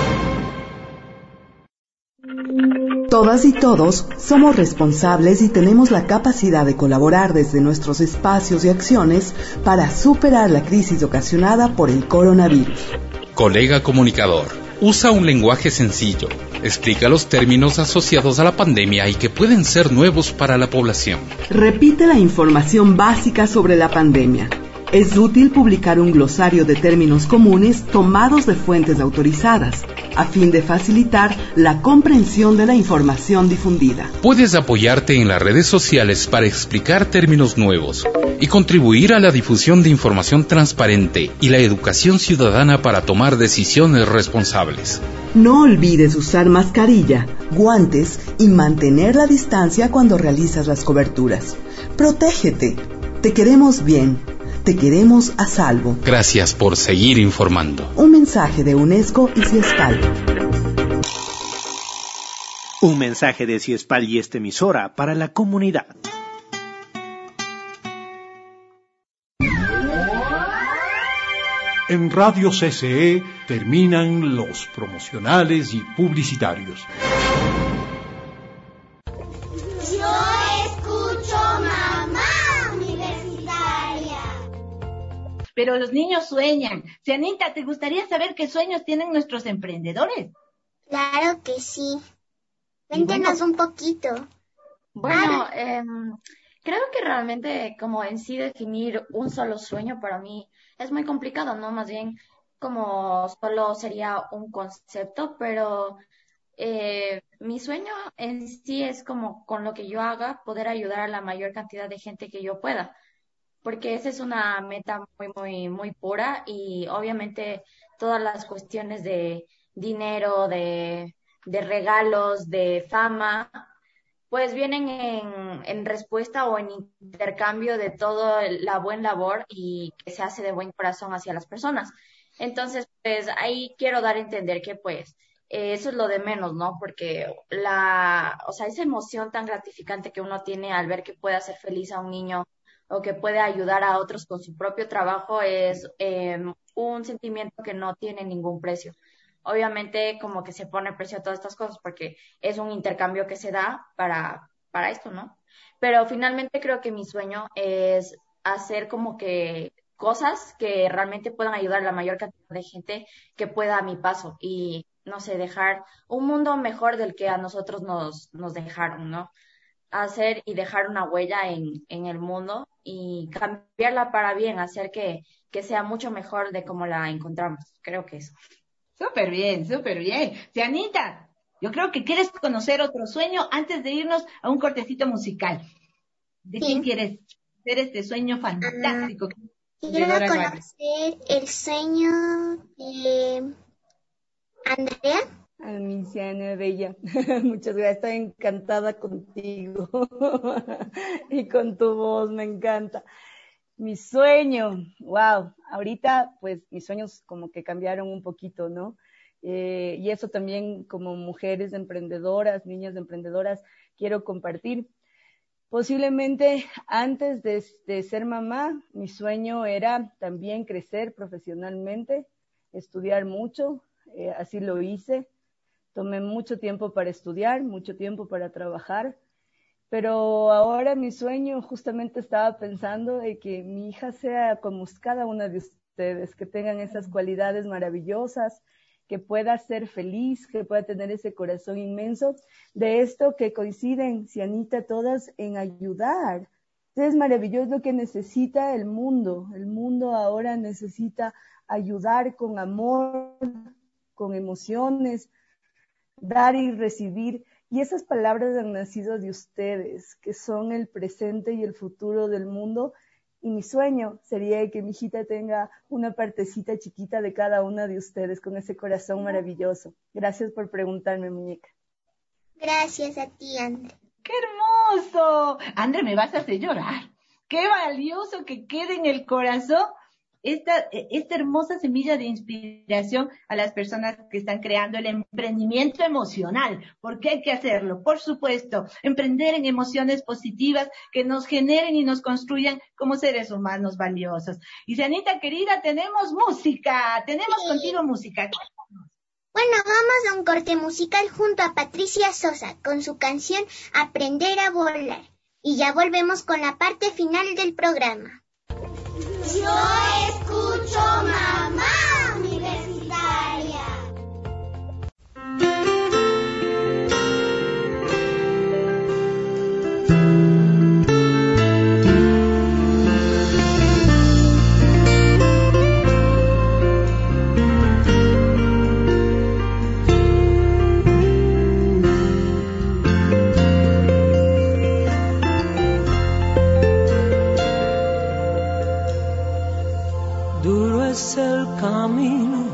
Todas y todos somos responsables y tenemos la capacidad de colaborar desde nuestros espacios y acciones para superar la crisis ocasionada por el coronavirus. Colega comunicador, usa un lenguaje sencillo, explica los términos asociados a la pandemia y que pueden ser nuevos para la población. Repite la información básica sobre la pandemia. Es útil publicar un glosario de términos comunes tomados de fuentes autorizadas, a fin de facilitar la comprensión de la información difundida. Puedes apoyarte en las redes sociales para explicar términos nuevos y contribuir a la difusión de información transparente y la educación ciudadana para tomar decisiones responsables. No olvides usar mascarilla, guantes y mantener la distancia cuando realizas las coberturas. Protégete. Te queremos bien. Te queremos a salvo. Gracias por seguir informando. Un mensaje de UNESCO y Ciespal. Un mensaje de Ciespal y esta emisora para la comunidad. En Radio CCE terminan los promocionales y publicitarios. Yo escucho mamá. pero los niños sueñan. Cianita, ¿te gustaría saber qué sueños tienen nuestros emprendedores? Claro que sí. Cuéntenos un poquito. Bueno, creo que realmente como en sí definir un solo sueño para mí es muy complicado, ¿no? Más bien como solo sería un concepto, pero mi sueño en sí es como con lo que yo haga poder ayudar a la mayor cantidad de gente que yo pueda, porque esa es una meta muy, muy, muy pura y obviamente todas las cuestiones de dinero, de regalos, de fama, pues vienen en respuesta o en intercambio de toda la buena labor y que se hace de buen corazón hacia las personas. Entonces, pues ahí quiero dar a entender que pues eso es lo de menos, ¿no? Porque esa emoción tan gratificante que uno tiene al ver que puede hacer feliz a un niño o que puede ayudar a otros con su propio trabajo es un sentimiento que no tiene ningún precio. Obviamente como que se pone precio a todas estas cosas porque es un intercambio que se da para esto, ¿no? Pero finalmente creo que mi sueño es hacer como que cosas que realmente puedan ayudar a la mayor cantidad de gente que pueda a mi paso y, no sé, dejar un mundo mejor del que a nosotros nos dejaron, ¿no? Hacer y dejar una huella en el mundo y cambiarla para bien, hacer que sea mucho mejor de como la encontramos. Creo que eso. Súper bien, súper bien. Cianita, yo creo que quieres conocer otro sueño antes de irnos a un cortecito musical. ¿De quién quieres ver este sueño fantástico? Quiero conocer el sueño de Andrea. A mi Ciana Bella, muchas gracias, estoy encantada contigo y con tu voz, me encanta. Mi sueño, wow, ahorita pues mis sueños como que cambiaron un poquito, ¿no? Y eso también como mujeres emprendedoras, niñas emprendedoras, quiero compartir. Posiblemente antes de ser mamá, mi sueño era también crecer profesionalmente, estudiar mucho, así lo hice. Tomé mucho tiempo para estudiar, mucho tiempo para trabajar, pero ahora mi sueño justamente estaba pensando en que mi hija sea como cada una de ustedes, que tengan esas cualidades maravillosas, que pueda ser feliz, que pueda tener ese corazón inmenso, de esto que coinciden, Cianita, todas en ayudar. Es maravilloso lo que necesita el mundo. El mundo ahora necesita ayudar con amor, con emociones, dar y recibir. Y esas palabras han nacido de ustedes, que son el presente y el futuro del mundo. Y mi sueño sería que mi hijita tenga una partecita chiquita de cada una de ustedes con ese corazón maravilloso. Gracias por preguntarme, muñeca. Gracias a ti, André. ¡Qué hermoso! André, me vas a hacer llorar. ¡Qué valioso que quede en el corazón esta hermosa semilla de inspiración a las personas que están creando el emprendimiento emocional? Porque hay que hacerlo, por supuesto, emprender en emociones positivas que nos generen y nos construyan como seres humanos valiosos. Y Cianita querida, tenemos música, contigo música. Bueno, vamos a un corte musical junto a Patricia Sosa con su canción Aprender a Volar. Y ya volvemos con la parte final del programa. Yo escucho Mamá Universitaria. Es el camino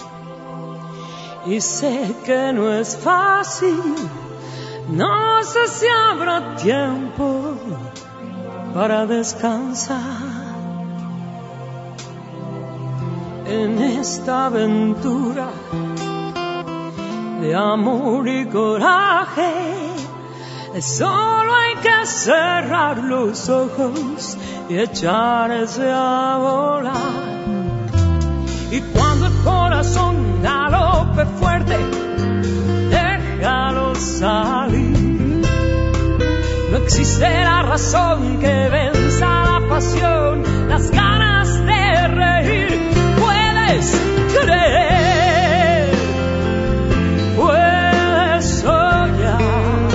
y sé que no es fácil, no sé si habrá tiempo para descansar en esta aventura de amor y coraje. Solo hay que cerrar los ojos y echarse a volar. Y cuando el corazón galope fuerte, déjalo salir. No existe la razón que venza la pasión, las ganas de reír, puedes creer, puedes soñar.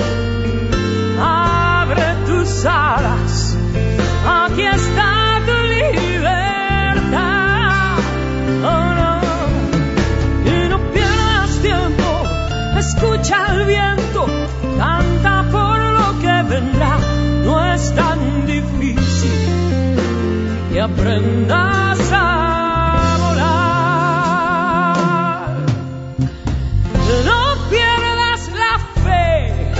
Abre tus alas, aquí está tu libertad. Oh, no. Y no pierdas tiempo, escucha el viento, canta por lo que vendrá. No es tan difícil que aprendas a volar. No pierdas la fe,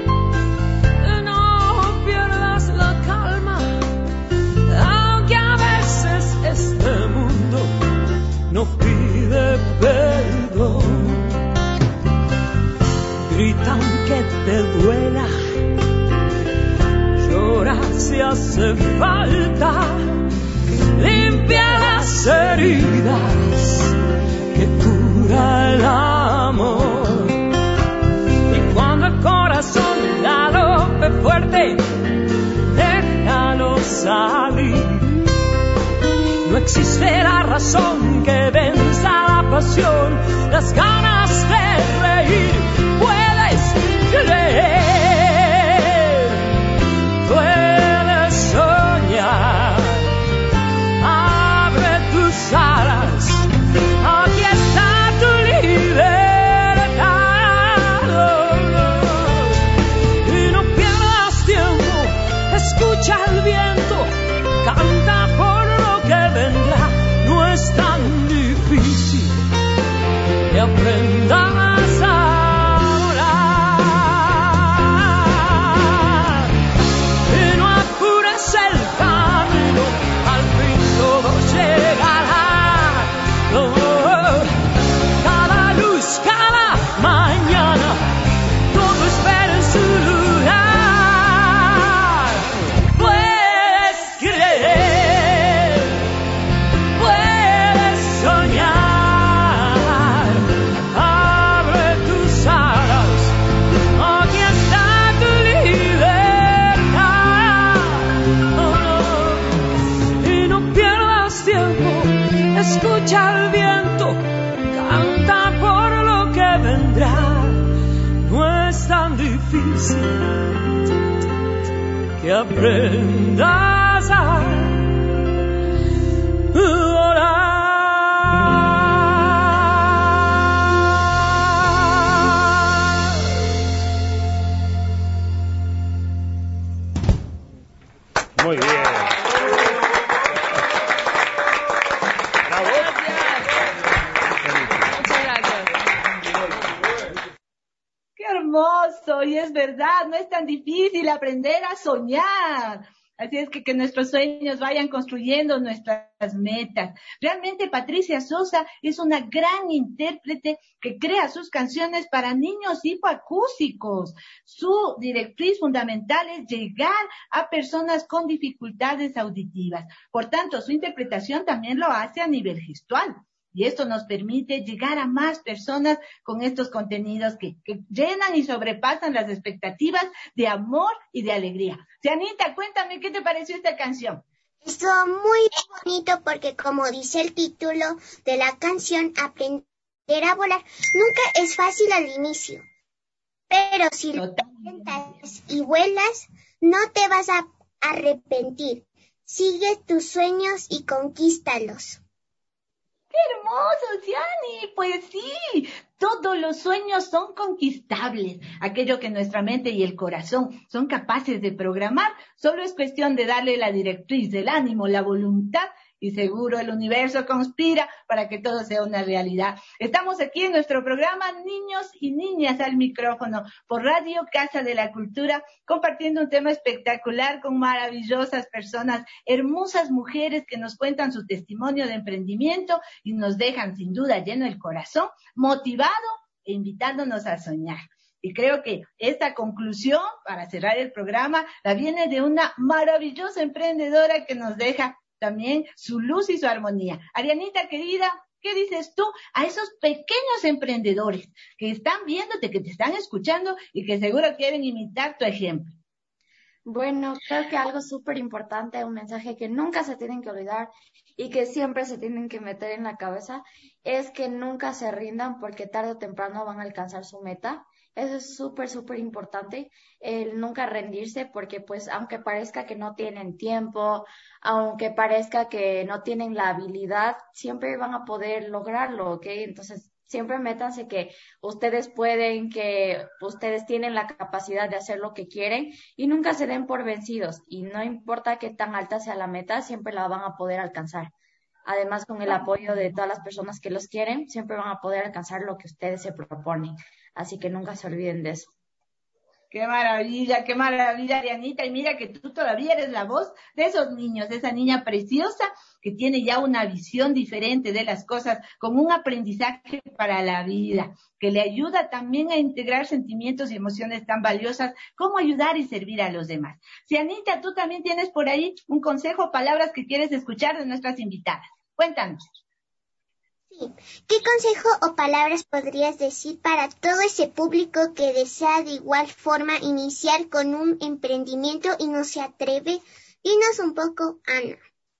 no pierdas la calma, aunque a veces este mundo no pide perdón. Grita aunque te duela, llora si hace falta, limpia las heridas que cura el amor. Y cuando el corazón galope fuerte, déjalo salir. No existe la razón que venza la pasión, las ganas de reír, puedes creer, puedes soñar. Abre tus alas, aquí está tu libertad. Y no pierdas tiempo, escucha el viento, canta por lo que vendrá. No es tan difícil que aprendas a volar. Y no apures el camino, al fin todo llegará. Oh, cada luz, cada mañana, todo espera en su lugar. Puedes creer, puedes soñar. Abre tus alas, aquí está tu libertad. Oh, no. Y no pierdas tiempo, escucha el viento, canta por lo que vendrá. No es tan difícil que aprendas a volar. Muy bien. ¡Qué hermoso! Y es verdad, no es tan difícil aprender a soñar. Así es que nuestros sueños vayan construyendo nuestras metas. Realmente Patricia Sosa es una gran intérprete que crea sus canciones para niños hipoacúsicos. Su directriz fundamental es llegar a personas con dificultades auditivas. Por tanto, su interpretación también lo hace a nivel gestual. Y esto nos permite llegar a más personas con estos contenidos que llenan y sobrepasan las expectativas de amor y de alegría. Cianita, cuéntame, ¿qué te pareció esta canción? Estuvo muy bonito porque, como dice el título de la canción, aprender a volar nunca es fácil al inicio. Pero si lo intentas y vuelas, no te vas a arrepentir. Sigue tus sueños y conquístalos. ¡Qué hermoso, Ciani! Pues sí, todos los sueños son conquistables. Aquello que nuestra mente y el corazón son capaces de programar, solo es cuestión de darle la directriz del ánimo, la voluntad, y seguro el universo conspira para que todo sea una realidad. Estamos aquí en nuestro programa Niños y Niñas al Micrófono por Radio Casa de la Cultura, compartiendo un tema espectacular con maravillosas personas, hermosas mujeres que nos cuentan su testimonio de emprendimiento y nos dejan sin duda lleno el corazón, motivado e invitándonos a soñar. Y creo que esta conclusión, para cerrar el programa, la viene de una maravillosa emprendedora que nos deja también su luz y su armonía. Arianita, querida, ¿qué dices tú a esos pequeños emprendedores que están viéndote, que te están escuchando y que seguro quieren imitar tu ejemplo? Bueno, creo que algo súper importante, un mensaje que nunca se tienen que olvidar y que siempre se tienen que meter en la cabeza, es que nunca se rindan porque tarde o temprano van a alcanzar su meta. Eso es súper, súper importante, el nunca rendirse porque pues aunque parezca que no tienen tiempo, aunque parezca que no tienen la habilidad, siempre van a poder lograrlo, ¿ok? Entonces, siempre métanse que ustedes pueden, que ustedes tienen la capacidad de hacer lo que quieren y nunca se den por vencidos. Y no importa qué tan alta sea la meta, siempre la van a poder alcanzar. Además, con el apoyo de todas las personas que los quieren, siempre van a poder alcanzar lo que ustedes se proponen. Así que nunca se olviden de eso. Qué maravilla, Arianita. Y mira que tú todavía eres la voz de esos niños, de esa niña preciosa que tiene ya una visión diferente de las cosas, con un aprendizaje para la vida, que le ayuda también a integrar sentimientos y emociones tan valiosas como ayudar y servir a los demás. Si Anita, tú también tienes por ahí un consejo, palabras que quieres escuchar de nuestras invitadas. Cuéntanos. Sí. ¿Qué consejo o palabras podrías decir para todo ese público que desea de igual forma iniciar con un emprendimiento y no se atreve? Dinos un poco, Ana.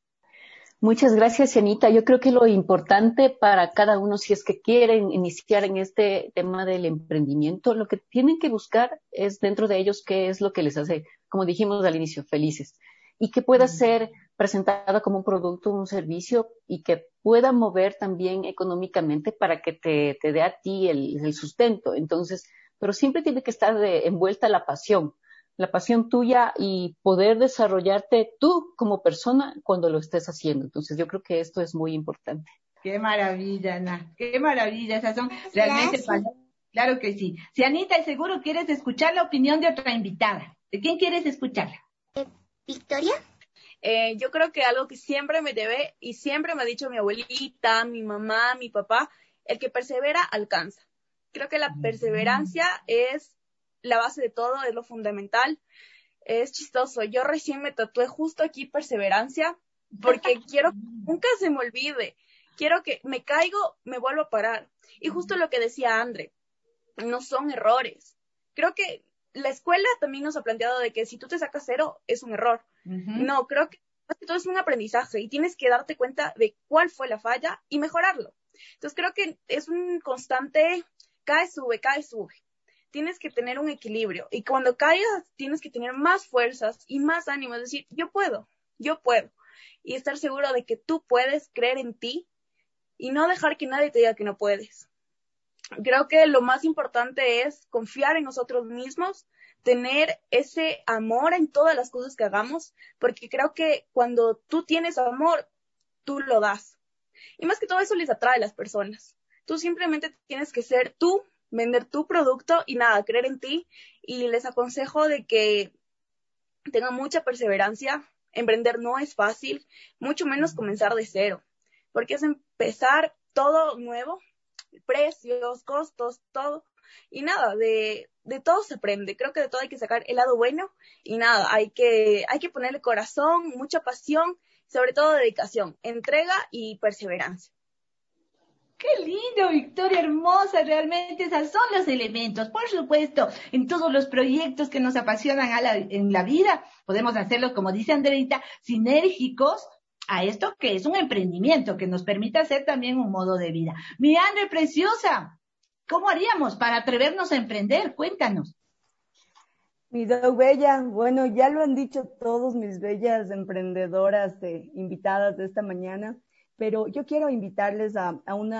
Muchas gracias, Anita. Yo creo que lo importante para cada uno, si es que quieren iniciar en este tema del emprendimiento, lo que tienen que buscar es dentro de ellos qué es lo que les hace, como dijimos al inicio, felices. Y que pueda ser presentado como un producto, un servicio y que pueda mover también económicamente para que te dé a ti el sustento. Entonces, pero siempre tiene que estar envuelta la pasión tuya y poder desarrollarte tú como persona cuando lo estés haciendo. Entonces, yo creo que esto es muy importante. Qué maravilla, Ana, qué maravilla. Esas son realmente palabras. Claro que sí. Si Anita, seguro quieres escuchar la opinión de otra invitada. ¿De quién quieres escucharla? ¿Victoria? Yo creo que algo que siempre me debe y siempre me ha dicho mi abuelita, mi mamá, mi papá, el que persevera alcanza. Creo que la perseverancia es la base de todo, es lo fundamental. Es chistoso. Yo recién me tatué justo aquí perseverancia porque quiero que nunca se me olvide. Quiero que me caigo, me vuelvo a parar. Y justo lo que decía André, no son errores. Creo que la escuela también nos ha planteado de que si tú te sacas 0 es un error. No, creo que todo es un aprendizaje y tienes que darte cuenta de cuál fue la falla y mejorarlo. Entonces creo que es un constante cae, sube. Tienes que tener un equilibrio y cuando caigas tienes que tener más fuerzas y más ánimo, es decir, yo puedo y estar seguro de que tú puedes creer en ti y no dejar que nadie te diga que no puedes. Creo que lo más importante es confiar en nosotros mismos, tener ese amor en todas las cosas que hagamos, porque creo que cuando tú tienes amor, tú lo das. Y más que todo eso les atrae a las personas. Tú simplemente tienes que ser tú, vender tu producto y nada, creer en ti. Y les aconsejo de que tengan mucha perseverancia. Emprender no es fácil, mucho menos comenzar de 0, porque es empezar todo nuevo, precios, costos, todo. Y nada, de todo se aprende. Creo que de todo hay que sacar el lado bueno y nada, hay que ponerle corazón, mucha pasión, sobre todo dedicación, entrega y perseverancia. ¡Qué lindo, Victoria, hermosa! Realmente esos son los elementos. Por supuesto, en todos los proyectos que nos apasionan en la vida, podemos hacerlos, como dice Andreita, sinérgicos a esto que es un emprendimiento, que nos permite hacer también un modo de vida. Mi Andre preciosa, ¿cómo haríamos para atrevernos a emprender? Cuéntanos. Mi Doc Bella, bueno, ya lo han dicho todos mis bellas emprendedoras invitadas de esta mañana, pero yo quiero invitarles a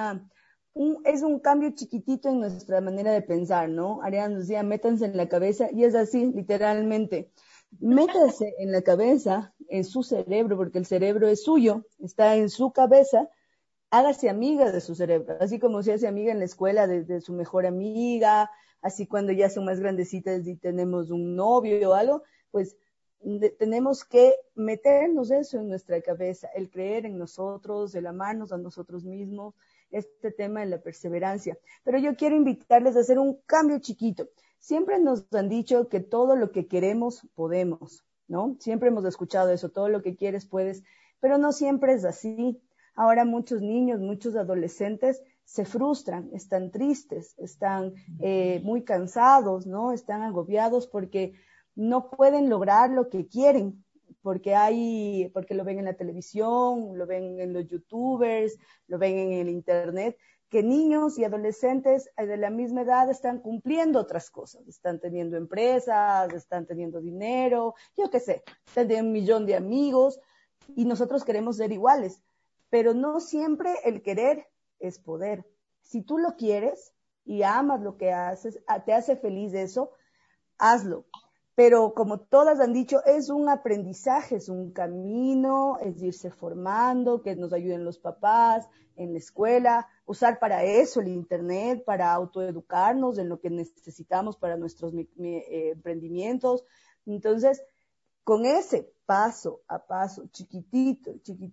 es un cambio chiquitito en nuestra manera de pensar, ¿no? Ariana nos decía, métanse en la cabeza, y es así, literalmente. Métase en la cabeza, en su cerebro, porque el cerebro es suyo, está en su cabeza, hágase amiga de su cerebro, así como se hace amiga en la escuela de su mejor amiga, así cuando ya son más grandecitas y tenemos un novio o algo, pues tenemos que meternos eso en nuestra cabeza, el creer en nosotros, el amarnos a nosotros mismos, este tema de la perseverancia. Pero yo quiero invitarles a hacer un cambio chiquito. Siempre nos han dicho que todo lo que queremos, podemos, ¿no? Siempre hemos escuchado eso, todo lo que quieres, puedes, pero no siempre es así. Ahora muchos niños, muchos adolescentes se frustran, están tristes, están muy cansados, ¿no? Están agobiados porque no pueden lograr lo que quieren, porque lo ven en la televisión, lo ven en los youtubers, lo ven en el internet, que niños y adolescentes de la misma edad están cumpliendo otras cosas, están teniendo empresas, están teniendo dinero, yo qué sé, están teniendo 1 millón de amigos, y nosotros queremos ser iguales, pero no siempre el querer es poder. Si tú lo quieres y amas lo que haces, te hace feliz eso, hazlo. Pero como todas han dicho, es un aprendizaje, es un camino, es irse formando, que nos ayuden los papás en la escuela, usar para eso el internet, para autoeducarnos en lo que necesitamos para nuestros emprendimientos. Entonces, con ese paso a paso, chiquitito,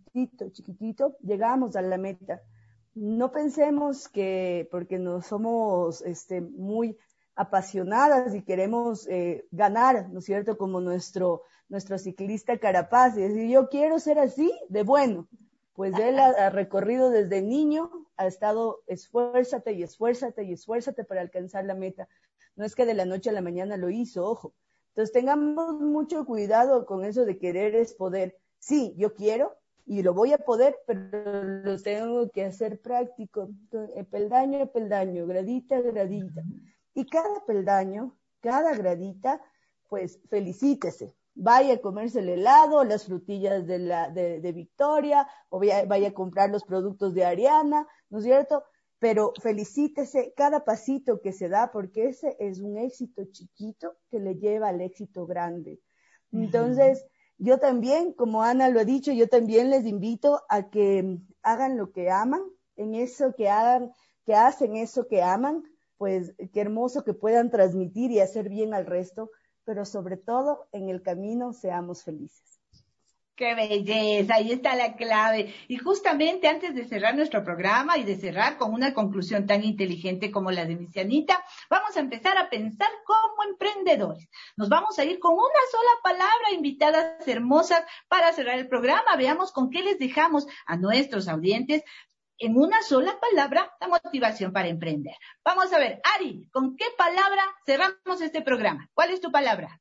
llegamos a la meta. No pensemos que porque no somos muy apasionadas y queremos ganar, ¿no es cierto? Como nuestro ciclista Carapaz, y decir, yo quiero ser así de bueno. Pues él ha recorrido desde niño, ha estado esfuérzate para alcanzar la meta. No es que de la noche a la mañana lo hizo, ojo. Entonces tengamos mucho cuidado con eso de querer es poder. Sí, yo quiero y lo voy a poder, pero lo tengo que hacer práctico, peldaño a peldaño, gradita a gradita. Y cada peldaño, cada gradita, pues felicítese. Vaya a comerse el helado, las frutillas de Victoria, o vaya a comprar los productos de Ariana, ¿no es cierto? Pero felicítese cada pasito que se da, porque ese es un éxito chiquito que le lleva al éxito grande. Entonces, yo también, como Ana lo ha dicho, yo también les invito a que hagan lo que aman, en eso que hacen eso que aman, pues qué hermoso que puedan transmitir y hacer bien al resto, pero sobre todo en el camino seamos felices. ¡Qué belleza! Ahí está la clave. Y justamente antes de cerrar nuestro programa y de cerrar con una conclusión tan inteligente como la de mi Cianita, vamos a empezar a pensar como emprendedores. Nos vamos a ir con una sola palabra, invitadas hermosas, para cerrar el programa. Veamos con qué les dejamos a nuestros audientes en una sola palabra la motivación para emprender. Vamos a ver, Ari, ¿con qué palabra cerramos este programa? ¿Cuál es tu palabra?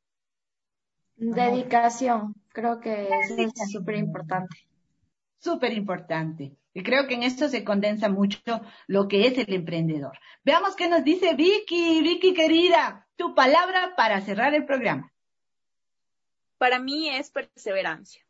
Dedicación. Creo que eso es súper importante. Súper importante. Y creo que en esto se condensa mucho lo que es el emprendedor. Veamos qué nos dice Vicky. Vicky, querida, tu palabra para cerrar el programa. Para mí es perseverancia.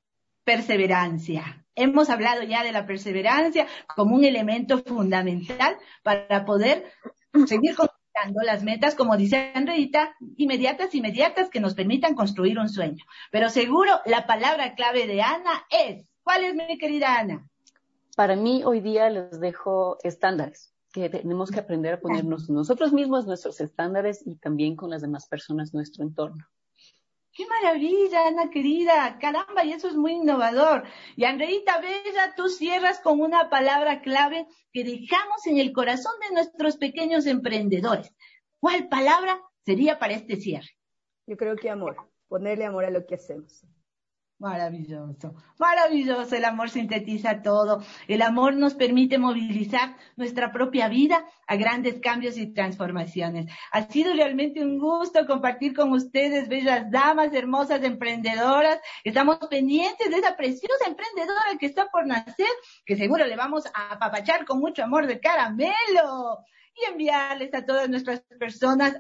Perseverancia. Hemos hablado ya de la perseverancia como un elemento fundamental para poder seguir conquistando las metas, como dice Andreita, inmediatas que nos permitan construir un sueño. Pero seguro la palabra clave de Ana es, ¿cuál es, mi querida Ana? Para mí hoy día les dejo estándares, que tenemos que aprender a ponernos nosotros mismos nuestros estándares y también con las demás personas nuestro entorno. ¡Qué maravilla, Ana querida! ¡Caramba! Y eso es muy innovador. Y Andreita Bella, tú cierras con una palabra clave que dejamos en el corazón de nuestros pequeños emprendedores. ¿Cuál palabra sería para este cierre? Yo creo que amor. Ponerle amor a lo que hacemos. Maravilloso, maravilloso. El amor sintetiza todo. El amor nos permite movilizar nuestra propia vida a grandes cambios y transformaciones. Ha sido realmente un gusto compartir con ustedes, bellas damas, hermosas emprendedoras. Estamos pendientes de esa preciosa emprendedora que está por nacer, que seguro le vamos a apapachar con mucho amor de caramelo. Y enviarles a todas nuestras personas,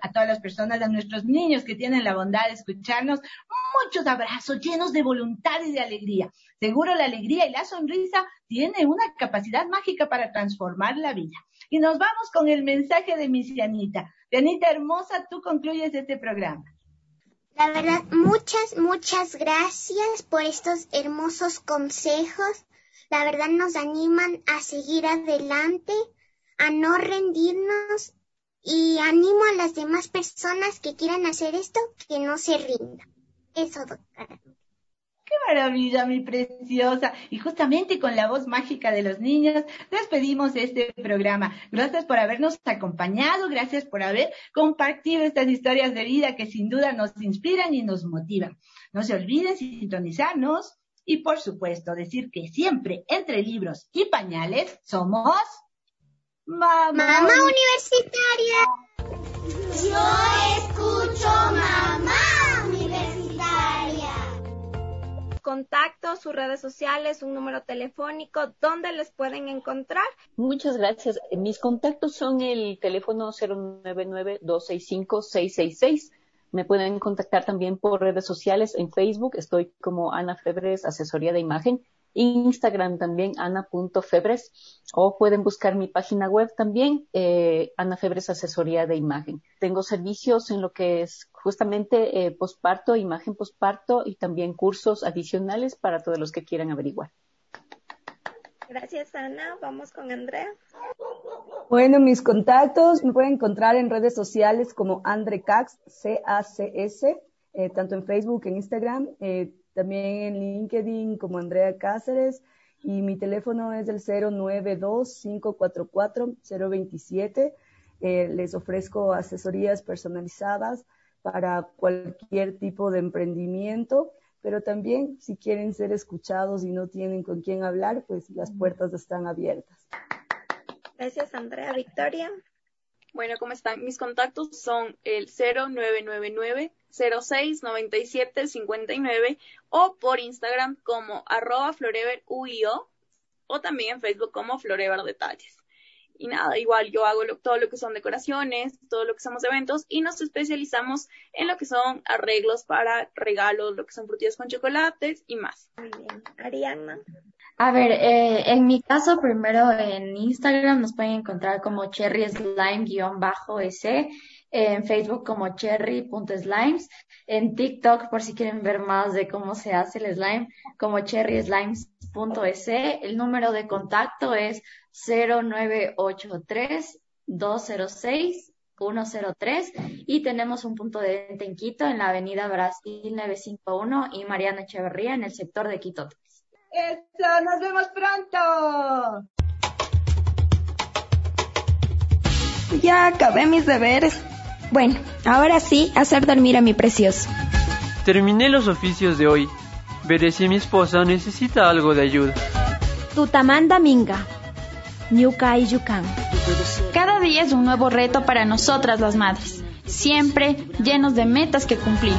a nuestros niños que tienen la bondad de escucharnos, muchos abrazos llenos de voluntad y de alegría. Seguro la alegría y la sonrisa tienen una capacidad mágica para transformar la vida. Y nos vamos con el mensaje de mi Cianita. Cianita hermosa, tú concluyes este programa. La verdad, muchas gracias por estos hermosos consejos. La verdad nos animan a seguir adelante, a no rendirnos, y animo a las demás personas que quieran hacer esto, que no se rindan. Eso, doctora. ¡Qué maravilla, mi preciosa! Y justamente con la voz mágica de los niños, despedimos este programa. Gracias por habernos acompañado, gracias por haber compartido estas historias de vida que sin duda nos inspiran y nos motivan. No se olviden sintonizarnos y, por supuesto, decir que siempre entre libros y pañales somos... Mamá Universitaria. Yo escucho mamá. contactos, sus redes sociales, un número telefónico, ¿dónde les pueden encontrar? Muchas gracias. Mis contactos son el teléfono 099-265-666. Me pueden contactar también por redes sociales. En Facebook estoy como Ana Febres, Asesoría de Imagen. Instagram también, ana.febres. O pueden buscar mi página web también, Ana Febres, Asesoría de Imagen. Tengo servicios en lo que es justamente posparto, imagen posparto y también cursos adicionales para todos los que quieran averiguar. Gracias, Ana. Vamos con Andrea. Bueno, mis contactos me pueden encontrar en redes sociales como Andre Cax, C-A-C-S, tanto en Facebook, en Instagram, también en LinkedIn como Andrea Cáceres, y mi teléfono es el 092-544-027. Les ofrezco asesorías personalizadas para cualquier tipo de emprendimiento, pero también si quieren ser escuchados y no tienen con quién hablar, pues las puertas están abiertas. Gracias, Andrea. Victoria. Bueno, ¿cómo están? Mis contactos son el 0999-069759 o por Instagram como @floreveruio o también en Facebook como Florever Detalles. Y nada, igual yo hago todo lo que son decoraciones, todo lo que somos eventos y nos especializamos en lo que son arreglos para regalos, lo que son frutillas con chocolates y más. Muy bien. Ariana. A ver, en mi caso, primero en Instagram nos pueden encontrar como cherryslime_s, en Facebook como cherry.slimes, en TikTok, por si quieren ver más de cómo se hace el slime, como cherryslimes.es. El número de contacto es 0983-206-103 y tenemos un punto de venta en Quito, en la avenida Brasil 951 y Mariana Echeverría, en el sector de Quito. ¡Eso! ¡Nos vemos pronto! Ya acabé mis deberes. Bueno, ahora sí, hacer dormir a mi precioso. Terminé los oficios de hoy. Veré si mi esposa necesita algo de ayuda. Tutamanda Minga. Ñuka y Yukan. Cada día es un nuevo reto para nosotras las madres, siempre llenos de metas que cumplir.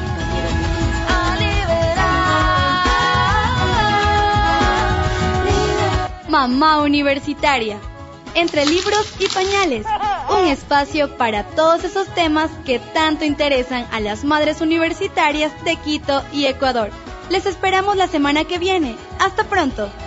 Mamá Universitaria, entre libros y pañales, un espacio para todos esos temas que tanto interesan a las madres universitarias de Quito y Ecuador. Les esperamos la semana que viene. Hasta pronto.